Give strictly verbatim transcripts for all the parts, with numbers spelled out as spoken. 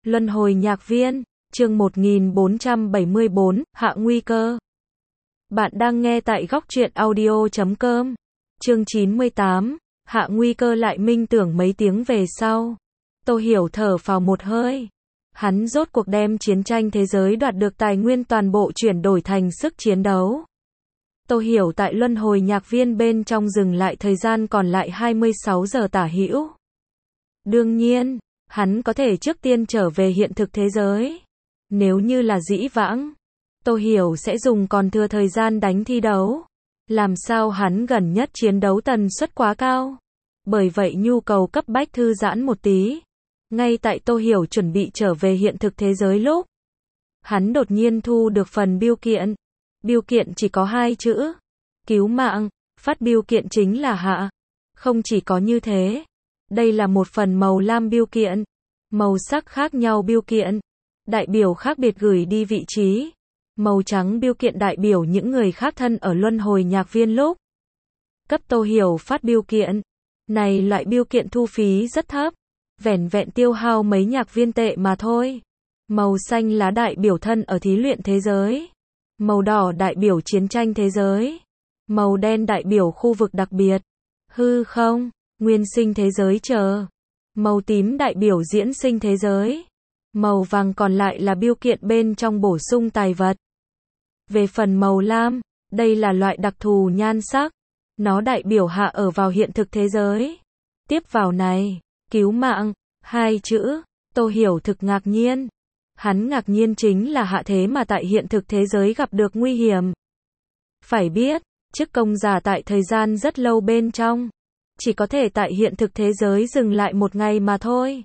Luân hồi nhạc viên, chương một nghìn bốn trăm bảy mươi bốn, Hạ nguy cơ. Bạn đang nghe tại góc truyện audio chấm com. Chương chín mươi tám, Hạ nguy cơ lại minh tưởng mấy tiếng về sau. Tô Hiểu thở phào một hơi. Hắn rốt cuộc đem chiến tranh thế giới đoạt được tài nguyên toàn bộ chuyển đổi thành sức chiến đấu. Tô Hiểu tại luân hồi nhạc viên bên trong dừng lại thời gian còn lại hai mươi sáu giờ tả hữu. Đương nhiên, hắn có thể trước tiên trở về hiện thực thế giới. Nếu như là dĩ vãng, Tô Hiểu sẽ dùng còn thừa thời gian đánh thi đấu. Làm sao hắn gần nhất chiến đấu tần suất quá cao. Bởi vậy nhu cầu cấp bách thư giãn một tí. Ngay tại Tô Hiểu chuẩn bị trở về hiện thực thế giới lúc, hắn đột nhiên thu được phần bưu kiện. Bưu kiện chỉ có hai chữ. Cứu mạng, phát bưu kiện chính là Hạ. Không chỉ có như thế. Đây là một phần màu lam bưu kiện. Màu sắc khác nhau bưu kiện. Đại biểu khác biệt gửi đi vị trí. Màu trắng bưu kiện đại biểu những người khác thân ở luân hồi nhạc viên lúc cấp Tô Hiểu phát bưu kiện. Này loại bưu kiện thu phí rất thấp. Vẻn vẹn tiêu hao mấy nhạc viên tệ mà thôi. Màu xanh lá đại biểu thân ở thí luyện thế giới. Màu đỏ đại biểu chiến tranh thế giới. Màu đen đại biểu khu vực đặc biệt. Hư không, nguyên sinh thế giới chờ. Màu tím đại biểu diễn sinh thế giới. Màu vàng còn lại là bưu kiện bên trong bổ sung tài vật. Về phần màu lam, đây là loại đặc thù nhan sắc. Nó đại biểu Hạ ở vào hiện thực thế giới. Tiếp vào này, cứu mạng, hai chữ, Tô Hiểu thực ngạc nhiên. Hắn ngạc nhiên chính là Hạ thế mà tại hiện thực thế giới gặp được nguy hiểm. Phải biết, chức công giả tại thời gian rất lâu bên trong. Chỉ có thể tại hiện thực thế giới dừng lại một ngày mà thôi.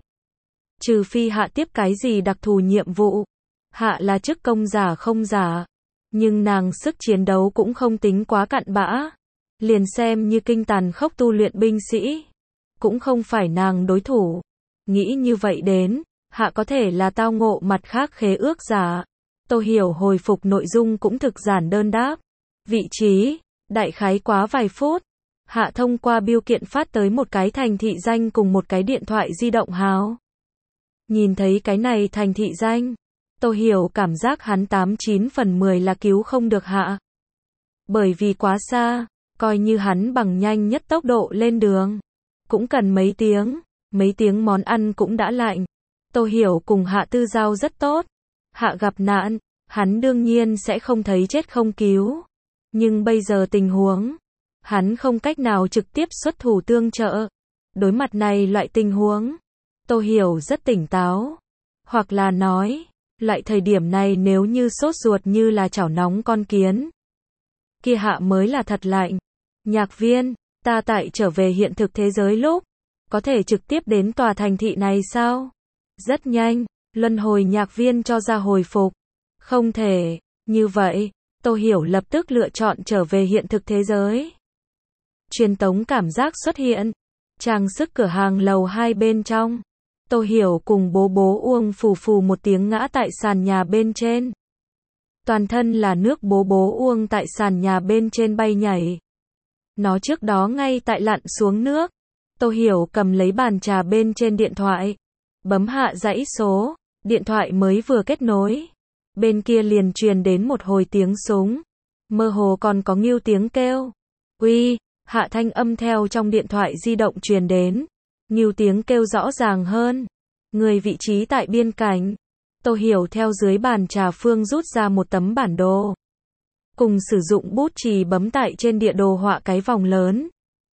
Trừ phi Hạ tiếp cái gì đặc thù nhiệm vụ. Hạ là chức công giả không giả. Nhưng nàng sức chiến đấu cũng không tính quá cặn bã. Liền xem như kinh tàn khốc tu luyện binh sĩ. Cũng không phải nàng đối thủ. Nghĩ như vậy đến, Hạ có thể là tao ngộ mặt khác khế ước giả. Tô Hiểu hồi phục nội dung cũng thực giản đơn đáp. Vị trí, đại khái quá vài phút. Hạ thông qua bưu kiện phát tới một cái thành thị danh cùng một cái điện thoại di động hào. Nhìn thấy cái này thành thị danh, Tô Hiểu cảm giác hắn tám chín phần mười là cứu không được Hạ. Bởi vì quá xa, coi như hắn bằng nhanh nhất tốc độ lên đường. Cũng cần mấy tiếng, mấy tiếng món ăn cũng đã lạnh. Tô Hiểu cùng Hạ tư giao rất tốt. Hạ gặp nạn, hắn đương nhiên sẽ không thấy chết không cứu. Nhưng bây giờ tình huống, hắn không cách nào trực tiếp xuất thủ tương trợ. Đối mặt này loại tình huống, Tô Hiểu rất tỉnh táo. Hoặc là nói, loại thời điểm này nếu như sốt ruột như là chảo nóng con kiến. Kia Hạ mới là thật lạnh. Nhạc viên, ta tại trở về hiện thực thế giới lúc, có thể trực tiếp đến tòa thành thị này sao? Rất nhanh, luân hồi nhạc viên cho ra hồi phục. Không thể, như vậy, Tô Hiểu lập tức lựa chọn trở về hiện thực thế giới. Truyền tống cảm giác xuất hiện. Trang sức cửa hàng lầu hai bên trong. Tô Hiểu cùng bố bố uông phù phù một tiếng ngã tại sàn nhà bên trên. Toàn thân là nước bố bố uông tại sàn nhà bên trên bay nhảy. Nó trước đó ngay tại lặn xuống nước. Tô Hiểu cầm lấy bàn trà bên trên điện thoại. Bấm hạ dãy số. Điện thoại mới vừa kết nối. Bên kia liền truyền đến một hồi tiếng súng. Mơ hồ còn có ngưu tiếng kêu. Uy, Hạ thanh âm theo trong điện thoại di động truyền đến. Ngưu tiếng kêu rõ ràng hơn. Người vị trí tại biên cảnh. Tô Hiểu theo dưới bàn trà phương rút ra một tấm bản đồ. Cùng sử dụng bút chì bấm tại trên địa đồ họa cái vòng lớn.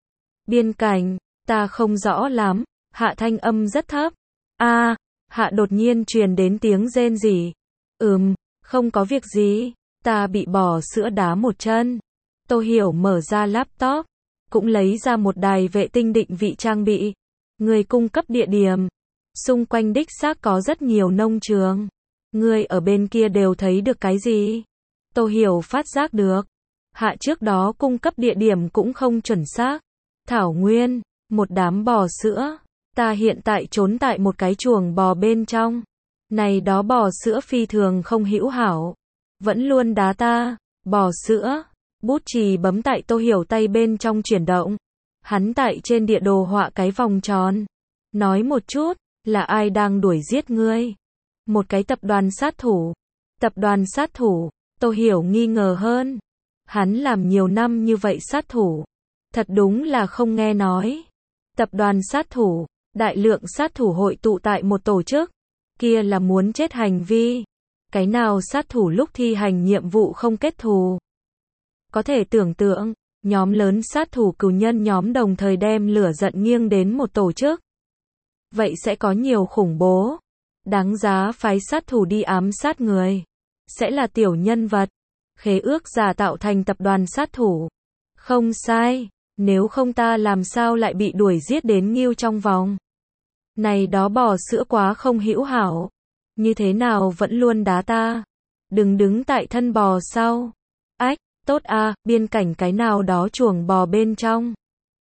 Biên cảnh, ta không rõ lắm. Hạ thanh âm rất thấp. A, Hạ đột nhiên truyền đến tiếng rên rỉ. Ừm, không có việc gì. Ta bị bò sữa đá một chân. Tô Hiểu mở ra laptop. Cũng lấy ra một đài vệ tinh định vị trang bị. Người cung cấp địa điểm. Xung quanh đích xác có rất nhiều nông trường. Người ở bên kia đều thấy được cái gì? Tô Hiểu phát giác được. Hạ trước đó cung cấp địa điểm cũng không chuẩn xác. Thảo nguyên, một đám bò sữa. Ta hiện tại trốn tại một cái chuồng bò bên trong. Này đó bò sữa phi thường không hữu hảo. Vẫn luôn đá ta. Bò sữa. Bút chì bấm tại Tô Hiểu tay bên trong chuyển động. Hắn tại trên địa đồ họa cái vòng tròn. Nói một chút, là ai đang đuổi giết ngươi? Một cái tập đoàn sát thủ. Tập đoàn sát thủ, Tô Hiểu nghi ngờ hơn. Hắn làm nhiều năm như vậy sát thủ. Thật đúng là không nghe nói. Tập đoàn sát thủ, đại lượng sát thủ hội tụ tại một tổ chức. Kia là muốn chết hành vi. Cái nào sát thủ lúc thi hành nhiệm vụ không kết thù. Có thể tưởng tượng, nhóm lớn sát thủ cừu nhân nhóm đồng thời đem lửa giận nghiêng đến một tổ chức. Vậy sẽ có nhiều khủng bố. Đáng giá phái sát thủ đi ám sát người. Sẽ là tiểu nhân vật. Khế ước giả tạo thành tập đoàn sát thủ. Không sai, nếu không ta làm sao lại bị đuổi giết đến nghiêu trong vòng. Này đó bò sữa quá không hữu hảo. Như thế nào vẫn luôn đá ta. Đừng đứng tại thân bò sau. Ách, tốt a, biên cảnh cái nào đó chuồng bò bên trong.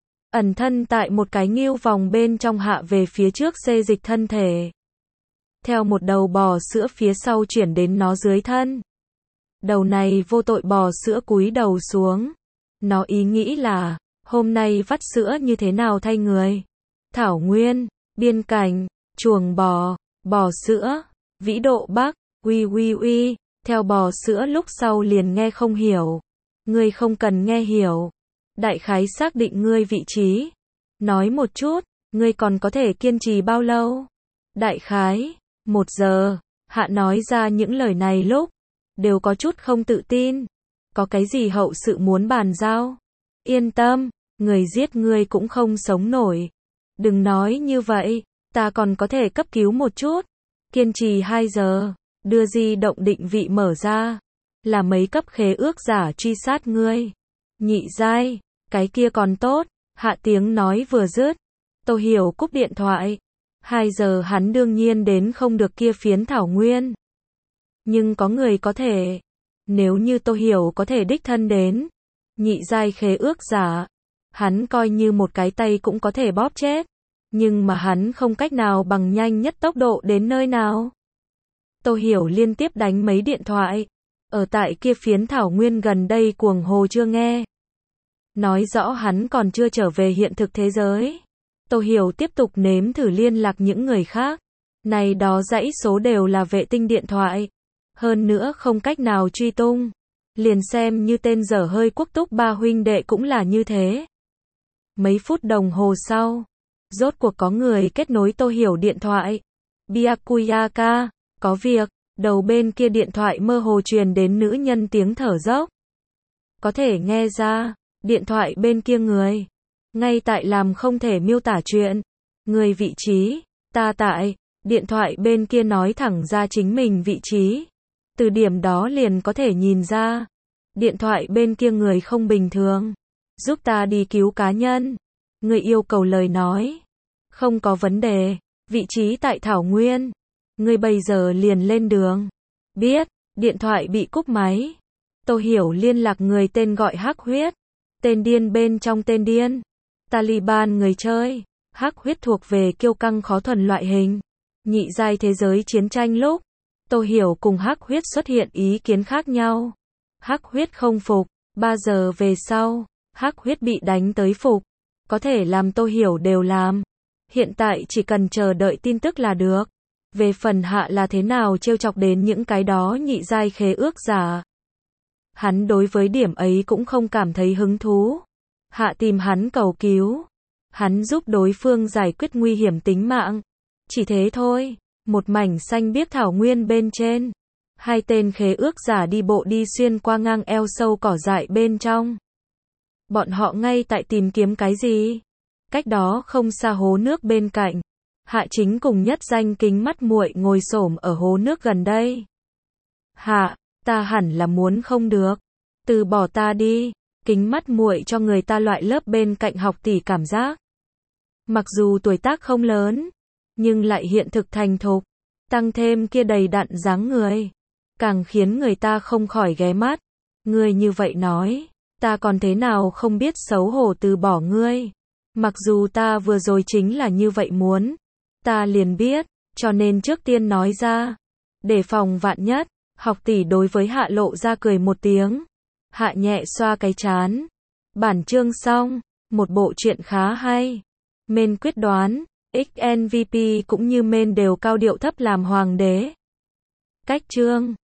Ẩn thân tại một cái nghiêu vòng bên trong hạ về phía trước xê dịch thân thể. Theo một đầu bò sữa phía sau chuyển đến nó dưới thân. Đầu này vô tội bò sữa cúi đầu xuống. Nó ý nghĩ là, hôm nay vắt sữa như thế nào thay người. Thảo nguyên, biên cảnh, chuồng bò, bò sữa, vĩ độ Bắc, uy uy uy, theo bò sữa lúc sau liền nghe không hiểu. Ngươi không cần nghe hiểu. Đại khái xác định ngươi vị trí. Nói một chút, ngươi còn có thể kiên trì bao lâu? Đại khái, một giờ, Hạ nói ra những lời này lúc, đều có chút không tự tin. Có cái gì hậu sự muốn bàn giao? Yên tâm, người giết ngươi cũng không sống nổi. Đừng nói như vậy, ta còn có thể cấp cứu một chút. Kiên trì hai giờ, đưa di động định vị mở ra. Là mấy cấp khế ước giả truy sát ngươi. Nhị giai, cái kia còn tốt. Hạ tiếng nói vừa dứt. Tô Hiểu cúp điện thoại. Hai giờ hắn đương nhiên đến không được kia phiến thảo nguyên. Nhưng có người có thể. Nếu như Tô Hiểu có thể đích thân đến. Nhị giai khế ước giả. Hắn coi như một cái tay cũng có thể bóp chết. Nhưng mà hắn không cách nào bằng nhanh nhất tốc độ đến nơi nào. Tô Hiểu liên tiếp đánh mấy điện thoại. Ở tại kia phiến thảo nguyên gần đây cuồng hồ chưa nghe. Nói rõ hắn còn chưa trở về hiện thực thế giới. Tô Hiểu tiếp tục nếm thử liên lạc những người khác. Này đó dãy số đều là vệ tinh điện thoại. Hơn nữa không cách nào truy tung. Liền xem như tên dở hơi Quốc Túc ba huynh đệ cũng là như thế. Mấy phút đồng hồ sau, rốt cuộc có người kết nối Tô Hiểu điện thoại. Byakuya-ka, có việc. Đầu bên kia điện thoại mơ hồ truyền đến nữ nhân tiếng thở dốc. Có thể nghe ra, điện thoại bên kia người. Ngay tại làm không thể miêu tả chuyện. Người vị trí, ta tại, điện thoại bên kia nói thẳng ra chính mình vị trí. Từ điểm đó liền có thể nhìn ra. Điện thoại bên kia người không bình thường. Giúp ta đi cứu cá nhân. Người yêu cầu lời nói. Không có vấn đề, vị trí tại Thảo Nguyên. Người bây giờ liền lên đường. Biết, điện thoại bị cúp máy. Tô Hiểu liên lạc người tên gọi Hắc Huyết. Tên điên bên trong tên điên. Taliban người chơi. Hắc Huyết thuộc về kiêu căng khó thuần loại hình. Nhị giai thế giới chiến tranh lúc. Tô Hiểu cùng Hắc Huyết xuất hiện ý kiến khác nhau. Hắc Huyết không phục. Ba giờ về sau, Hắc Huyết bị đánh tới phục. Có thể làm Tô Hiểu đều làm. Hiện tại chỉ cần chờ đợi tin tức là được. Về phần Hạ là thế nào trêu chọc đến những cái đó nhị giai khế ước giả. Hắn đối với điểm ấy cũng không cảm thấy hứng thú. Hạ tìm hắn cầu cứu. Hắn giúp đối phương giải quyết nguy hiểm tính mạng. Chỉ thế thôi. Một mảnh xanh biếc thảo nguyên bên trên. Hai tên khế ước giả đi bộ đi xuyên qua ngang eo sâu cỏ dại bên trong. Bọn họ ngay tại tìm kiếm cái gì? Cách đó không xa hố nước bên cạnh. Hạ chính cùng nhất danh kính mắt muội ngồi xổm ở hố nước gần đây. Hạ, ta hẳn là muốn không được. Từ bỏ ta đi. Kính mắt muội cho người ta loại lớp bên cạnh học tỷ cảm giác. Mặc dù tuổi tác không lớn, nhưng lại hiện thực thành thục. Tăng thêm kia đầy đặn dáng người. Càng khiến người ta không khỏi ghé mắt. Ngươi như vậy nói, ta còn thế nào không biết xấu hổ từ bỏ ngươi. Mặc dù ta vừa rồi chính là như vậy muốn. Ta liền biết, cho nên trước tiên nói ra. Để phòng vạn nhất, học tỷ đối với Hạ lộ ra cười một tiếng. Hạ nhẹ xoa cái chán. Bản chương xong, một bộ truyện khá hay. Main quyết đoán, ích en vê pê cũng như main đều cao điệu thấp làm hoàng đế. Cách chương